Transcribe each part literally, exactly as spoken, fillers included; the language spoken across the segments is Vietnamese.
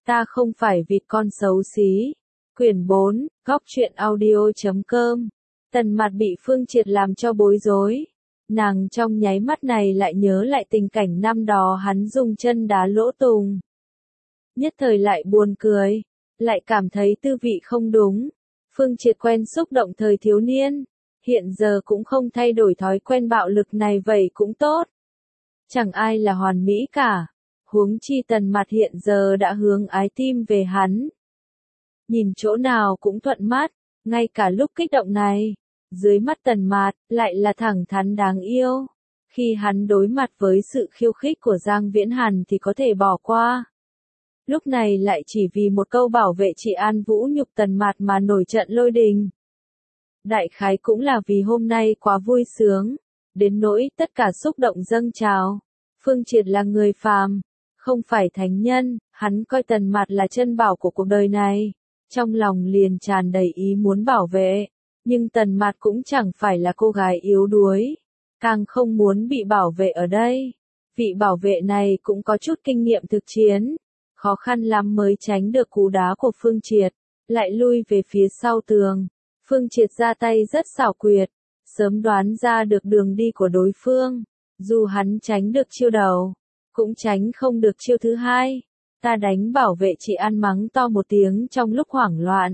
Ta không phải vịt con xấu xí. Quyển bốn, góc truyện audio chấm com. Tần Mạt bị Phương Triệt làm cho bối rối. Nàng trong nháy mắt này lại nhớ lại tình cảnh năm đó hắn dùng chân đá lỗ Tùng. Nhất thời lại buồn cười, lại cảm thấy tư vị không đúng. Phương Triệt quen xúc động thời thiếu niên, hiện giờ cũng không thay đổi thói quen bạo lực này vậy cũng tốt. Chẳng ai là hoàn mỹ cả, huống chi Tần Mạt hiện giờ đã hướng ái tim về hắn. Nhìn chỗ nào cũng thuận mắt, ngay cả lúc kích động này, dưới mắt Tần Mạt lại là thẳng thắn đáng yêu. Khi hắn đối mặt với sự khiêu khích của Giang Viễn Hàn thì có thể bỏ qua. Lúc này lại chỉ vì một câu bảo vệ chị An Vũ nhục Tần Mạt mà nổi trận lôi đình. Đại khái cũng là vì hôm nay quá vui sướng, đến nỗi tất cả xúc động dâng trào. Phương Triệt là người phàm, không phải thánh nhân, hắn coi Tần Mạt là chân bảo của cuộc đời này, trong lòng liền tràn đầy ý muốn bảo vệ, nhưng Tần Mạt cũng chẳng phải là cô gái yếu đuối, càng không muốn bị bảo vệ ở đây. Vị bảo vệ này cũng có chút kinh nghiệm thực chiến, khó khăn lắm mới tránh được cú đá của Phương Triệt, lại lui về phía sau tường. Phương Triệt ra tay rất xảo quyệt, sớm đoán ra được đường đi của đối phương, dù hắn tránh được chiêu đầu, cũng tránh không được chiêu thứ hai. Ta đánh bảo vệ chị An mắng to một tiếng trong lúc hoảng loạn.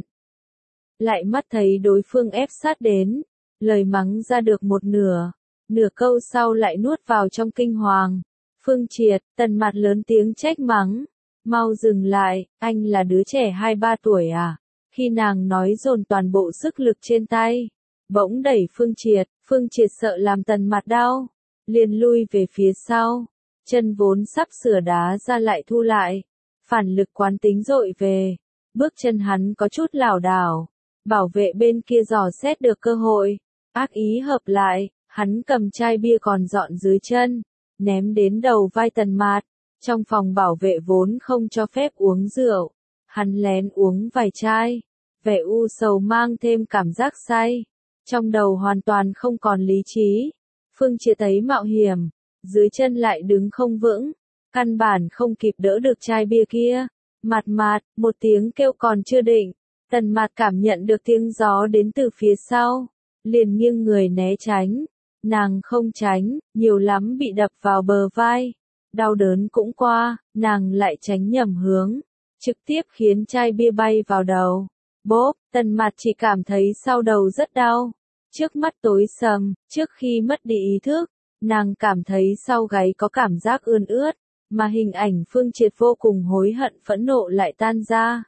Lại mắt thấy đối phương ép sát đến, lời mắng ra được một nửa, nửa câu sau lại nuốt vào trong kinh hoàng. Phương Triệt, Tần Mạt lớn tiếng trách mắng, mau dừng lại, anh là đứa trẻ hai ba tuổi à? Khi nàng nói dồn toàn bộ sức lực trên tay, bỗng đẩy Phương Triệt, Phương Triệt sợ làm Tần Mạt đau, liền lui về phía sau, chân vốn sắp sửa đá ra lại thu lại, phản lực quán tính dội về, bước chân hắn có chút lảo đảo, bảo vệ bên kia dò xét được cơ hội, ác ý hợp lại, hắn cầm chai bia còn dọn dưới chân, ném đến đầu vai Tần Mạt. Trong phòng bảo vệ vốn không cho phép uống rượu, hắn lén uống vài chai, vẻ u sầu mang thêm cảm giác say, trong đầu hoàn toàn không còn lý trí. Phương Triệt thấy mạo hiểm, dưới chân lại đứng không vững, căn bản không kịp đỡ được chai bia kia. Mạt Mạt, một tiếng kêu còn chưa định, Tần Mạt cảm nhận được tiếng gió đến từ phía sau, liền nghiêng người né tránh. Nàng không tránh, nhiều lắm bị đập vào bờ vai. Đau đớn cũng qua, nàng lại tránh nhầm hướng, trực tiếp khiến chai bia bay vào đầu. Bốp, Tần Mạt chỉ cảm thấy sau đầu rất đau, trước mắt tối sầm, trước khi mất đi ý thức, nàng cảm thấy sau gáy có cảm giác ươn ướt, mà hình ảnh Phương Triệt vô cùng hối hận phẫn nộ lại tan ra.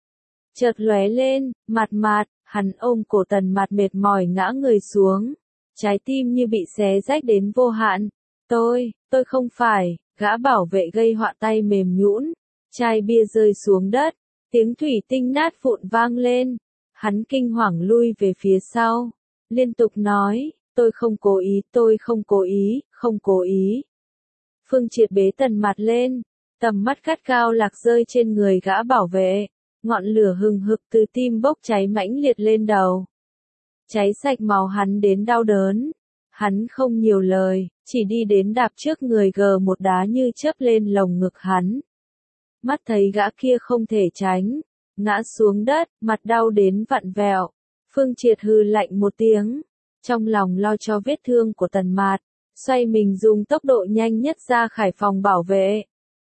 Chợt lóe lên, Mạt Mạt, hắn ôm cổ Tần Mạt mệt mỏi ngã người xuống, trái tim như bị xé rách đến vô hạn. Tôi, tôi không phải. Gã bảo vệ gây họa tay mềm nhũn, chai bia rơi xuống đất, tiếng thủy tinh nát vụn vang lên, hắn kinh hoàng lui về phía sau, liên tục nói, tôi không cố ý, tôi không cố ý, không cố ý. Phương Triệt bế Tần Mạt lên, tầm mắt gắt gao lạc rơi trên người gã bảo vệ, ngọn lửa hừng hực từ tim bốc cháy mãnh liệt lên đầu. Cháy sạch máu hắn đến đau đớn. Hắn không nhiều lời, chỉ đi đến đạp trước người gờ một đá như chớp lên lồng ngực hắn. Mắt thấy gã kia không thể tránh, ngã xuống đất, mặt đau đến vặn vẹo. Phương Triệt hừ lạnh một tiếng, trong lòng lo cho vết thương của Tần Mạt, xoay mình dùng tốc độ nhanh nhất ra khỏi phòng bảo vệ.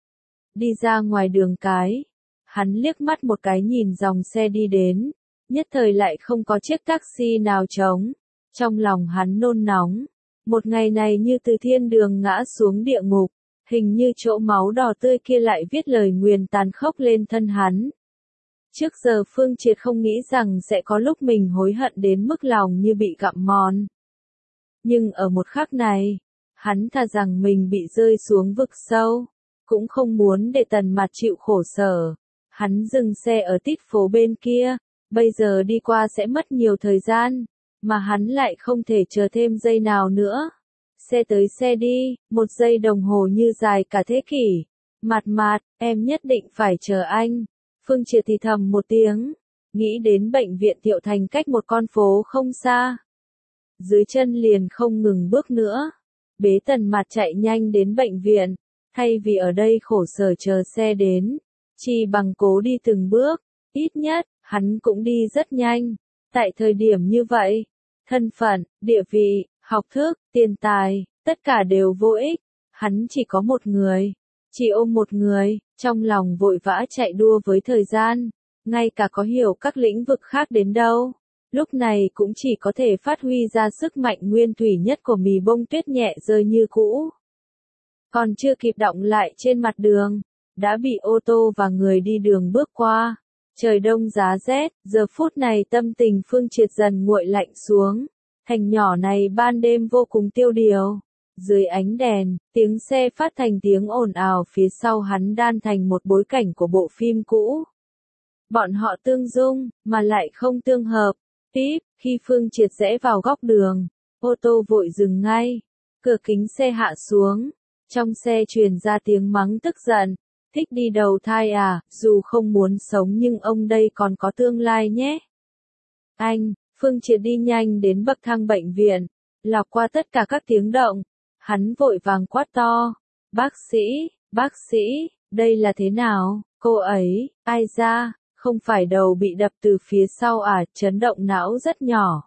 Đi ra ngoài đường cái, hắn liếc mắt một cái nhìn dòng xe đi đến, nhất thời lại không có chiếc taxi nào trống. Trong lòng hắn nôn nóng, một ngày này như từ thiên đường ngã xuống địa ngục, hình như chỗ máu đỏ tươi kia lại viết lời nguyền tàn khốc lên thân hắn. Trước giờ Phương Triệt không nghĩ rằng sẽ có lúc mình hối hận đến mức lòng như bị gặm mòn. Nhưng ở một khắc này, hắn thà rằng mình bị rơi xuống vực sâu, cũng không muốn để Tần Mạt chịu khổ sở. Hắn dừng xe ở tít phố bên kia, bây giờ đi qua sẽ mất nhiều thời gian. Mà hắn lại không thể chờ thêm giây nào nữa. Xe tới xe đi, một giây đồng hồ như dài cả thế kỷ. Mạt Mạt, em nhất định phải chờ anh. Phương Triệt thì thầm một tiếng, nghĩ đến bệnh viện Thiệu Thành cách một con phố không xa. Dưới chân liền không ngừng bước nữa. Bế Tần Mạt chạy nhanh đến bệnh viện, thay vì ở đây khổ sở chờ xe đến. Chỉ bằng cố đi từng bước, ít nhất, hắn cũng đi rất nhanh. Tại thời điểm như vậy, thân phận, địa vị, học thức, tiền tài, tất cả đều vô ích. Hắn chỉ có một người, chỉ ôm một người, trong lòng vội vã chạy đua với thời gian, ngay cả có hiểu các lĩnh vực khác đến đâu. Lúc này cũng chỉ có thể phát huy ra sức mạnh nguyên thủy nhất của mì bông tuyết nhẹ rơi như cũ. Còn chưa kịp đọng lại trên mặt đường, đã bị ô tô và người đi đường bước qua. Trời đông giá rét, giờ phút này tâm tình Phương Triệt dần nguội lạnh xuống. Thành nhỏ này ban đêm vô cùng tiêu điều. Dưới ánh đèn, tiếng xe phát thành tiếng ồn ào phía sau hắn đan thành một bối cảnh của bộ phim cũ. Bọn họ tương dung, mà lại không tương hợp. Tiếp, khi Phương Triệt rẽ vào góc đường, ô tô vội dừng ngay. Cửa kính xe hạ xuống. Trong xe truyền ra tiếng mắng tức giận. Thích đi đầu thai à, dù không muốn sống nhưng ông đây còn có tương lai nhé. Anh, Phương Triệt đi nhanh đến bậc thang bệnh viện, lọc qua tất cả các tiếng động. Hắn vội vàng quát to. Bác sĩ, bác sĩ, đây là thế nào, cô ấy, ai ra, không phải đầu bị đập từ phía sau à, chấn động não rất nhỏ.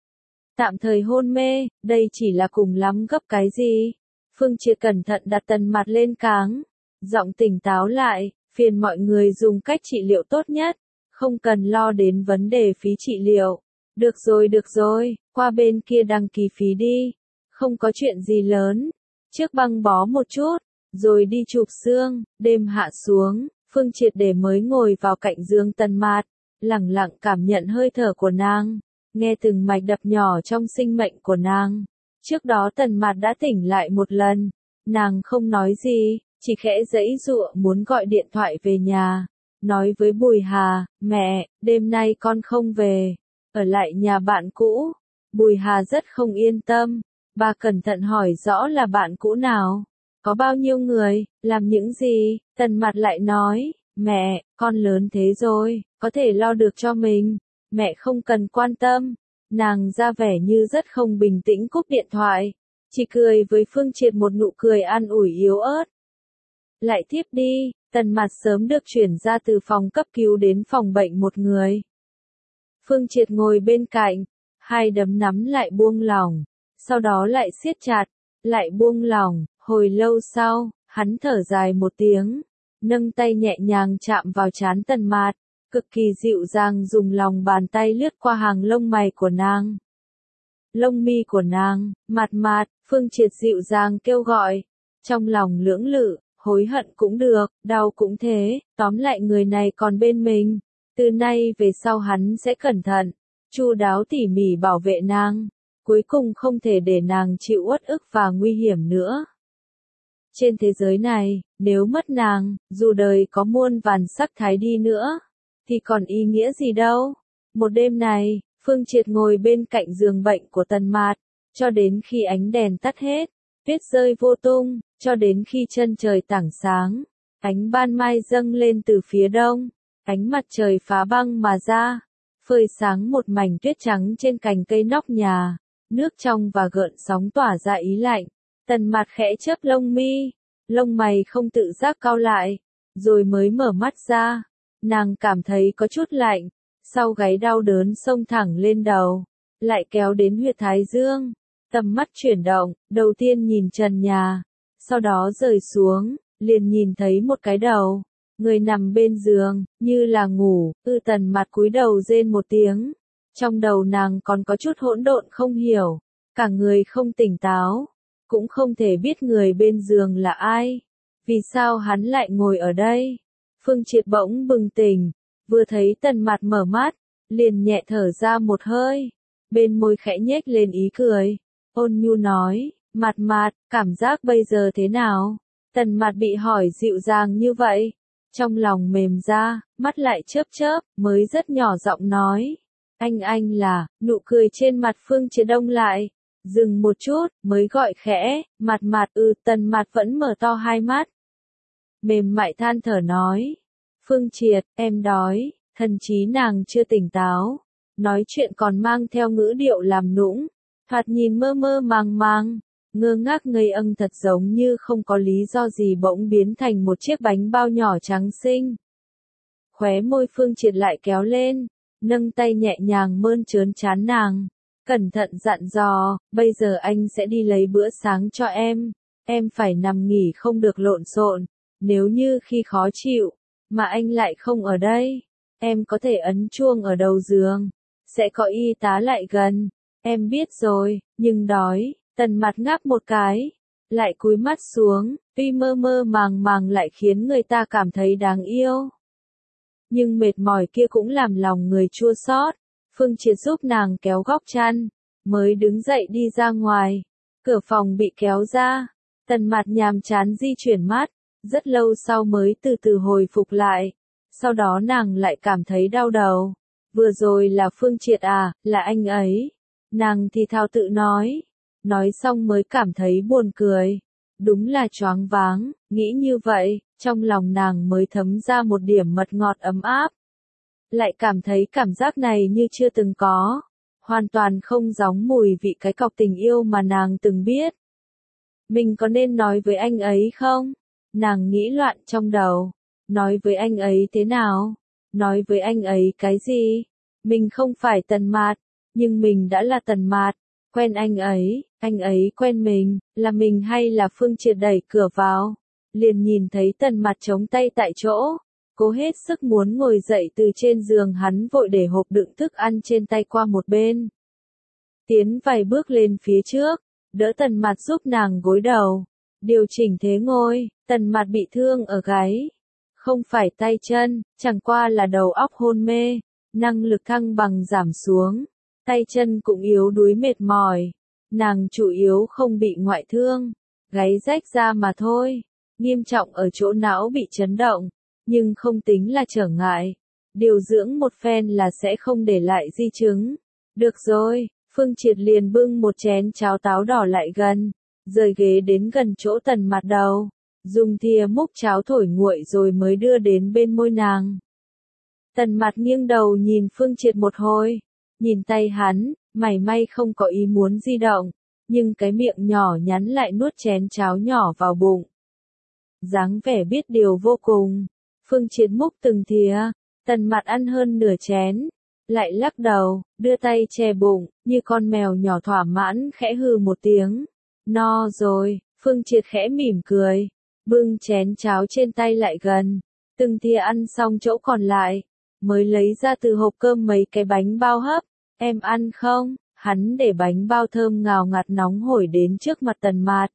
Tạm thời hôn mê, đây chỉ là cùng lắm gấp cái gì. Phương Triệt cẩn thận đặt Tần Mạt lên cáng. Giọng tỉnh táo lại, phiền mọi người dùng cách trị liệu tốt nhất, không cần lo đến vấn đề phí trị liệu. Được rồi được rồi, qua bên kia đăng ký phí đi, không có chuyện gì lớn, trước băng bó một chút, rồi đi chụp xương. Đêm hạ xuống, Phương Triệt để mới ngồi vào cạnh giường Tần Mạt, lẳng lặng cảm nhận hơi thở của nàng, nghe từng mạch đập nhỏ trong sinh mệnh của nàng. Trước đó Tần Mạt đã tỉnh lại một lần, nàng không nói gì, chỉ khẽ giãy giụa muốn gọi điện thoại về nhà, nói với Bùi Hà, mẹ, đêm nay con không về, ở lại nhà bạn cũ. Bùi Hà rất không yên tâm, bà cẩn thận hỏi rõ là bạn cũ nào, có bao nhiêu người, làm những gì. Tần Mạt lại nói, mẹ, con lớn thế rồi, có thể lo được cho mình, mẹ không cần quan tâm. Nàng ra vẻ như rất không bình tĩnh cúp điện thoại, chỉ cười với Phương Triệt một nụ cười an ủi yếu ớt. Lại tiếp đi, Tần Mạt sớm được chuyển ra từ phòng cấp cứu đến phòng bệnh một người. Phương Triệt ngồi bên cạnh, hai đấm nắm lại buông lỏng, sau đó lại siết chặt, lại buông lỏng. Hồi lâu sau, hắn thở dài một tiếng, nâng tay nhẹ nhàng chạm vào trán Tần Mạt, cực kỳ dịu dàng dùng lòng bàn tay lướt qua hàng lông mày của nàng. Lông mi của nàng, Mạt Mạt, Phương Triệt dịu dàng kêu gọi, trong lòng lưỡng lự, hối hận cũng được, đau cũng thế, tóm lại người này còn bên mình, từ nay về sau hắn sẽ cẩn thận, chu đáo tỉ mỉ bảo vệ nàng, cuối cùng không thể để nàng chịu uất ức và nguy hiểm nữa. Trên thế giới này, nếu mất nàng, dù đời có muôn vàn sắc thái đi nữa, thì còn ý nghĩa gì đâu. Một đêm này, Phương Triệt ngồi bên cạnh giường bệnh của Tần Mạt, cho đến khi ánh đèn tắt hết, tuyết rơi vô tung, cho đến khi chân trời tảng sáng, ánh ban mai dâng lên từ phía đông, ánh mặt trời phá băng mà ra, phơi sáng một mảnh tuyết trắng trên cành cây nóc nhà, nước trong và gợn sóng tỏa ra ý lạnh. Tần Mạt khẽ chớp lông mi, lông mày không tự giác cau lại, rồi mới mở mắt ra. Nàng cảm thấy có chút lạnh, sau gáy đau đớn xông thẳng lên đầu, lại kéo đến huyệt thái dương. Tầm mắt chuyển động, đầu tiên nhìn trần nhà, sau đó rời xuống, liền nhìn thấy một cái đầu, người nằm bên giường, như là ngủ. Ư Tần Mạt cúi đầu rên một tiếng, trong đầu nàng còn có chút hỗn độn không hiểu, cả người không tỉnh táo, cũng không thể biết người bên giường là ai, vì sao hắn lại ngồi ở đây. Phương Triệt bỗng bừng tỉnh, vừa thấy Tần Mạt mở mắt, liền nhẹ thở ra một hơi, bên môi khẽ nhếch lên ý cười, ôn nhu nói, Mạt Mạt, cảm giác bây giờ thế nào? Tần Mạt bị hỏi dịu dàng như vậy, trong lòng mềm ra, mắt lại chớp chớp, mới rất nhỏ giọng nói, anh anh là. Nụ cười trên mặt Phương Triệt đông lại, dừng một chút, mới gọi khẽ, Mạt Mạt. Ừ. Tần Mạt vẫn mở to hai mắt, mềm mại than thở nói, Phương Triệt, em đói. Thần trí nàng chưa tỉnh táo, nói chuyện còn mang theo ngữ điệu làm nũng, thoạt nhìn mơ mơ màng màng, ngơ ngác ngây âng, thật giống như không có lý do gì bỗng biến thành một chiếc bánh bao nhỏ trắng xinh. Khóe môi Phương Triệt lại kéo lên, nâng tay nhẹ nhàng mơn trớn trán nàng. Cẩn thận dặn dò, bây giờ anh sẽ đi lấy bữa sáng cho em. Em phải nằm nghỉ không được lộn xộn. Nếu như khi khó chịu, mà anh lại không ở đây, em có thể ấn chuông ở đầu giường. Sẽ có y tá lại gần. Em biết rồi, nhưng đói. Tần Mạt ngáp một cái, lại cúi mắt xuống, tuy mơ mơ màng màng lại khiến người ta cảm thấy đáng yêu. Nhưng mệt mỏi kia cũng làm lòng người chua xót. Phương Triệt giúp nàng kéo góc chăn, mới đứng dậy đi ra ngoài. Cửa phòng bị kéo ra, Tần Mạt nhàm chán di chuyển mắt, rất lâu sau mới từ từ hồi phục lại. Sau đó nàng lại cảm thấy đau đầu. Vừa rồi là Phương Triệt à, là anh ấy. Nàng thì thào tự nói. Nói xong mới cảm thấy buồn cười. Đúng là choáng váng, nghĩ như vậy, trong lòng nàng mới thấm ra một điểm mật ngọt ấm áp. Lại cảm thấy cảm giác này như chưa từng có. Hoàn toàn không giống mùi vị cái cọc tình yêu mà nàng từng biết. Mình có nên nói với anh ấy không? Nàng nghĩ loạn trong đầu. Nói với anh ấy thế nào? Nói với anh ấy cái gì? Mình không phải Tần Mạt, nhưng mình đã là Tần Mạt. Quen anh ấy, anh ấy quen mình, là mình hay là Phương Triệt đẩy cửa vào. Liền nhìn thấy Tần Mạt chống tay tại chỗ. Cố hết sức muốn ngồi dậy từ trên giường, hắn vội để hộp đựng thức ăn trên tay qua một bên. Tiến vài bước lên phía trước, đỡ Tần Mạt giúp nàng gối đầu. Điều chỉnh thế ngồi, Tần Mạt bị thương ở gáy. Không phải tay chân, chẳng qua là đầu óc hôn mê, năng lực thăng bằng giảm xuống. Tay chân cũng yếu đuối mệt mỏi. Nàng chủ yếu không bị ngoại thương, gáy rách ra mà thôi. Nghiêm trọng ở chỗ não bị chấn động, nhưng không tính là trở ngại. Điều dưỡng một phen là sẽ không để lại di chứng. Được rồi, Phương Triệt liền bưng một chén cháo táo đỏ lại gần, rời ghế đến gần chỗ Tần Mạt đầu, dùng thìa múc cháo thổi nguội rồi mới đưa đến bên môi nàng. Tần Mạt nghiêng đầu nhìn Phương Triệt một hồi, nhìn tay hắn, mảy may không có ý muốn di động, nhưng cái miệng nhỏ nhắn lại nuốt chén cháo nhỏ vào bụng. Dáng vẻ biết điều vô cùng. Phương Triệt múc từng thìa, Tần Mạt ăn hơn nửa chén, lại lắc đầu, đưa tay che bụng, như con mèo nhỏ thỏa mãn khẽ hừ một tiếng. No rồi, Phương Triệt khẽ mỉm cười, bưng chén cháo trên tay lại gần, từng thìa ăn xong chỗ còn lại, mới lấy ra từ hộp cơm mấy cái bánh bao hấp. Em ăn không? Hắn để bánh bao thơm ngào ngạt nóng hổi đến trước mặt Tần Mạt.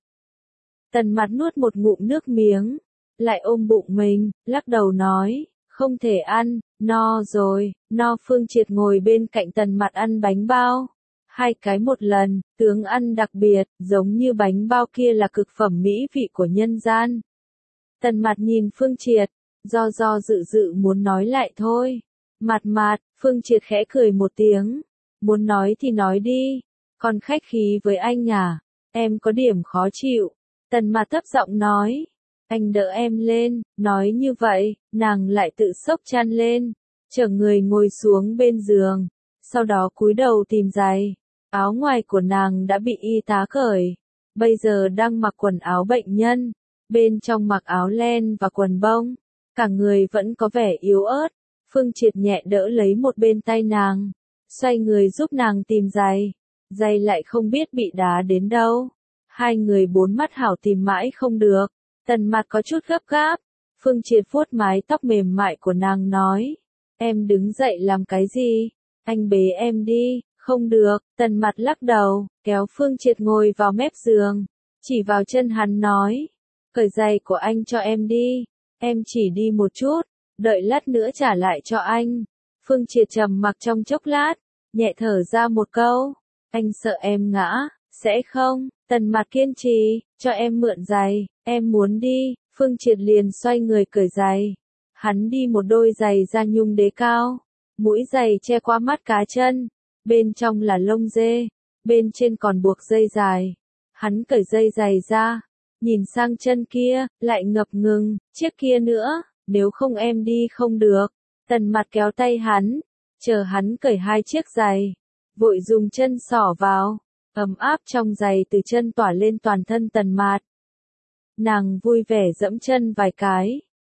Tần Mạt nuốt một ngụm nước miếng, lại ôm bụng mình, lắc đầu nói, không thể ăn, no rồi. No. Phương Triệt ngồi bên cạnh Tần Mạt ăn bánh bao, hai cái một lần, tướng ăn đặc biệt, giống như bánh bao kia là cực phẩm mỹ vị của nhân gian. Tần Mạt nhìn Phương Triệt, do do dự dự muốn nói lại thôi. Mạt Mạt, Phương Triệt khẽ cười một tiếng, muốn nói thì nói đi, còn khách khí với anh à, em có điểm khó chịu. Tần Mạt thấp giọng nói, anh đỡ em lên. Nói như vậy, nàng lại tự xốc chăn lên, chở người ngồi xuống bên giường, sau đó cúi đầu tìm giày. Áo ngoài của nàng đã bị y tá cởi, bây giờ đang mặc quần áo bệnh nhân, bên trong mặc áo len và quần bông, cả người vẫn có vẻ yếu ớt. Phương Triệt nhẹ đỡ lấy một bên tay nàng, xoay người giúp nàng tìm giày, giày lại không biết bị đá đến đâu. Hai người bốn mắt hảo tìm mãi không được, Tần Mạt có chút gấp gáp. Phương Triệt vuốt mái tóc mềm mại của nàng nói, em đứng dậy làm cái gì? Anh bế em đi. Không được. Tần Mạt lắc đầu, kéo Phương Triệt ngồi vào mép giường, chỉ vào chân hắn nói, cởi giày của anh cho em đi, em chỉ đi một chút, đợi lát nữa trả lại cho anh. Phương Triệt trầm mặc trong chốc lát, nhẹ thở ra một câu, anh sợ em ngã. Sẽ không. Tần Mạt kiên trì, cho em mượn giày, em muốn đi. Phương Triệt liền xoay người cởi giày. Hắn đi một đôi giày da nhung đế cao, mũi giày che qua mắt cá chân, bên trong là lông dê, bên trên còn buộc dây dài. Hắn cởi dây giày ra, nhìn sang chân kia, lại ngập ngừng, chiếc kia nữa, nếu không em đi không được. Tần Mạt kéo tay hắn, chờ hắn cởi hai chiếc giày, vội dùng chân xỏ vào, ấm áp trong giày từ chân tỏa lên toàn thân Tần Mạt. Nàng vui vẻ dẫm chân vài cái,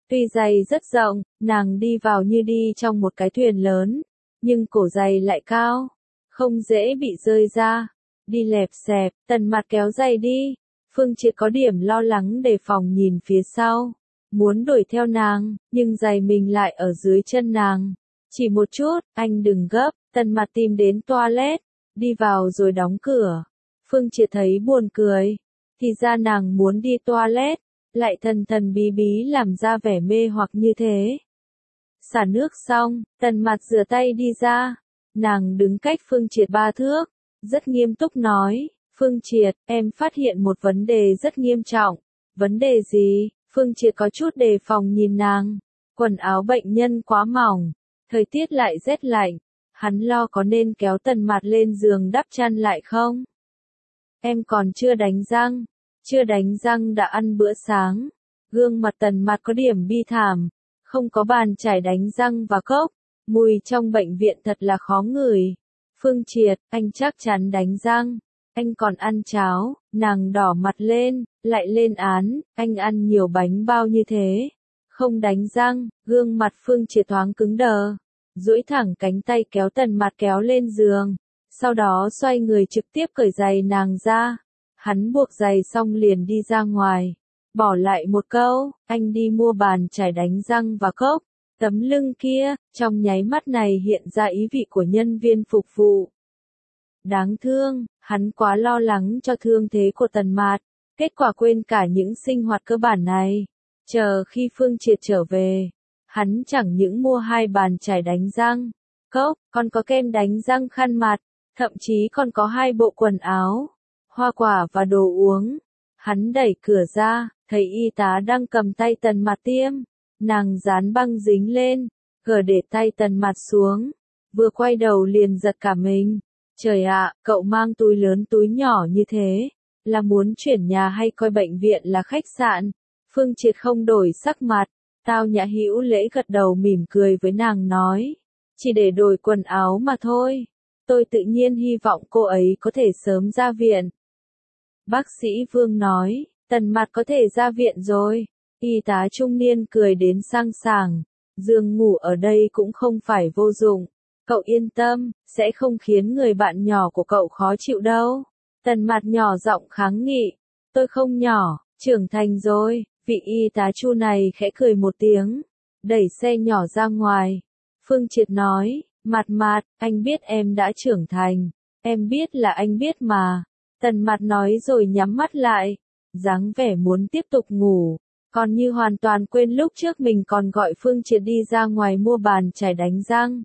Tuy giày rất rộng, nàng đi vào như đi trong một cái thuyền lớn, nhưng cổ giày lại cao, không dễ bị rơi ra. Đi lẹp xẹp, Tần Mạt kéo giày đi. Phương Triệt có điểm lo lắng đề phòng nhìn phía sau, muốn đuổi theo nàng, nhưng giày mình lại ở dưới chân nàng. Chỉ một chút, anh đừng gấp. Tần Mạt tìm đến toilet, đi vào rồi đóng cửa. Phương Triệt thấy buồn cười, thì ra nàng muốn đi toilet, lại thần thần bí bí làm ra vẻ mê hoặc như thế. Xả nước xong, Tần Mạt rửa tay đi ra, nàng đứng cách Phương Triệt ba thước, rất nghiêm túc nói, Phương Triệt, em phát hiện một vấn đề rất nghiêm trọng. Vấn đề gì? Phương Triệt có chút đề phòng nhìn nàng, quần áo bệnh nhân quá mỏng, thời tiết lại rét lạnh, hắn lo có nên kéo Tần Mạt lên giường đắp chăn lại không? Em còn chưa đánh răng, chưa đánh răng đã ăn bữa sáng. Gương mặt Tần Mạt có điểm bi thảm, không có bàn chải đánh răng và cốc, mùi trong bệnh viện thật là khó ngửi. Phương Triệt, anh chắc chắn đánh răng, anh còn ăn cháo. Nàng đỏ mặt lên, lại lên án, anh ăn nhiều bánh bao như thế, không đánh răng. Gương mặt Phương Triệt thoáng cứng đờ, duỗi thẳng cánh tay kéo Tần Mạt kéo lên giường, sau đó xoay người trực tiếp cởi giày nàng ra. Hắn buộc giày xong liền đi ra ngoài, bỏ lại một câu, anh đi mua bàn chải đánh răng và cốc. Tấm lưng kia, trong nháy mắt này hiện ra ý vị của nhân viên phục vụ. Đáng thương, hắn quá lo lắng cho thương thế của Tần Mạt, kết quả quên cả những sinh hoạt cơ bản này. Chờ khi Phương Triệt trở về, hắn chẳng những mua hai bàn chải đánh răng, cốc, còn có kem đánh răng, khăn mặt, thậm chí còn có hai bộ quần áo, hoa quả và đồ uống. Hắn đẩy cửa ra, thấy y tá đang cầm tay Tần Mạt tiêm, nàng dán băng dính lên, gờ để tay Tần Mạt xuống, vừa quay đầu liền giật cả mình. Trời ạ, cậu mang túi lớn túi nhỏ như thế, là muốn chuyển nhà hay coi bệnh viện là khách sạn? Phương Triệt không đổi sắc mặt, Tao Nhã hữu lễ gật đầu mỉm cười với nàng nói, chỉ để đổi quần áo mà thôi, tôi tự nhiên hy vọng cô ấy có thể sớm ra viện. Bác sĩ Vương nói, Tần Mạt có thể ra viện rồi. Y tá trung niên cười đến sang sảng, giường ngủ ở đây cũng không phải vô dụng. Cậu yên tâm, sẽ không khiến người bạn nhỏ của cậu khó chịu đâu. Tần Mạt nhỏ giọng kháng nghị, tôi không nhỏ, trưởng thành rồi. Vị y tá Chu này khẽ cười một tiếng, đẩy xe nhỏ ra ngoài. Phương Triệt nói, Mạt Mạt, anh biết em đã trưởng thành, em biết là anh biết mà. Tần Mạt nói rồi nhắm mắt lại, dáng vẻ muốn tiếp tục ngủ, còn như hoàn toàn quên lúc trước mình còn gọi Phương Triệt đi ra ngoài mua bàn chải đánh răng.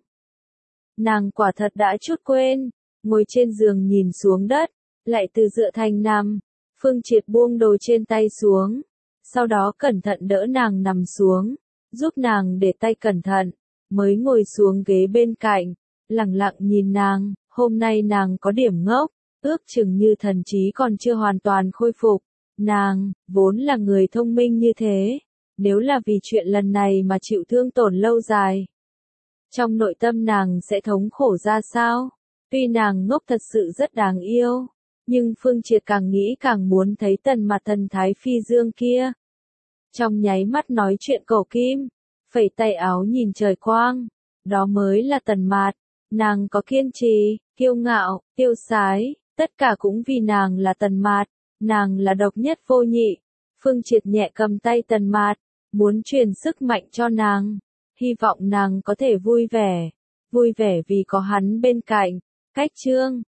Nàng quả thật đã chút quên, ngồi trên giường nhìn xuống đất, lại từ dựa thành nằm. Phương Triệt buông đồ trên tay xuống, sau đó cẩn thận đỡ nàng nằm xuống, giúp nàng để tay cẩn thận, mới ngồi xuống ghế bên cạnh, lặng lặng nhìn nàng. Hôm nay nàng có điểm ngốc, ước chừng như thần trí còn chưa hoàn toàn khôi phục. Nàng, vốn là người thông minh như thế, nếu là vì chuyện lần này mà chịu thương tổn lâu dài, trong nội tâm nàng sẽ thống khổ ra sao? Tuy nàng ngốc thật sự rất đáng yêu, nhưng Phương Triệt càng nghĩ càng muốn thấy Tần Mạt thần thái phi dương kia. Trong nháy mắt nói chuyện cổ kim, phẩy tay áo nhìn trời quang, đó mới là Tần Mạt. Nàng có kiên trì, kiêu ngạo, tiêu sái, tất cả cũng vì nàng là Tần Mạt, nàng là độc nhất vô nhị. Phương Triệt nhẹ cầm tay Tần Mạt, muốn truyền sức mạnh cho nàng, hy vọng nàng có thể vui vẻ, vui vẻ vì có hắn bên cạnh. Cách chương